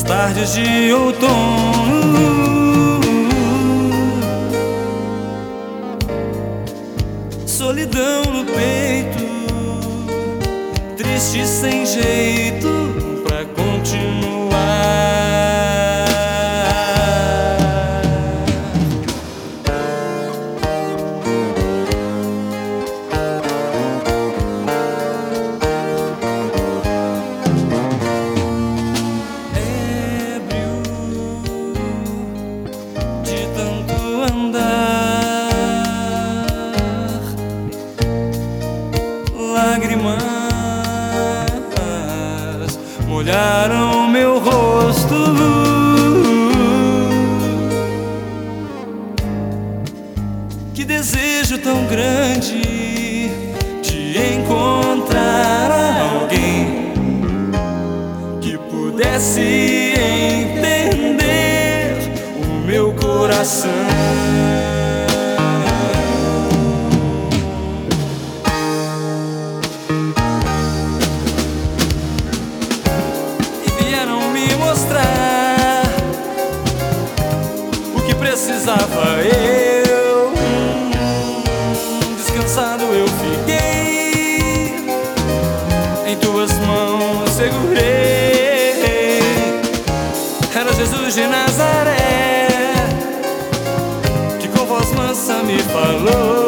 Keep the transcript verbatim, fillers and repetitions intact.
tardes de outono, solidão no peito, triste sem jeito pra continuar. Lágrimas molharam meu rosto. Que desejo tão grande de encontrar alguém que pudesse entender o meu coração. Mostrar o que precisava eu. Descansado eu fiquei, em tuas mãos segurei. Era Jesus de Nazaré que com voz mansa me falou.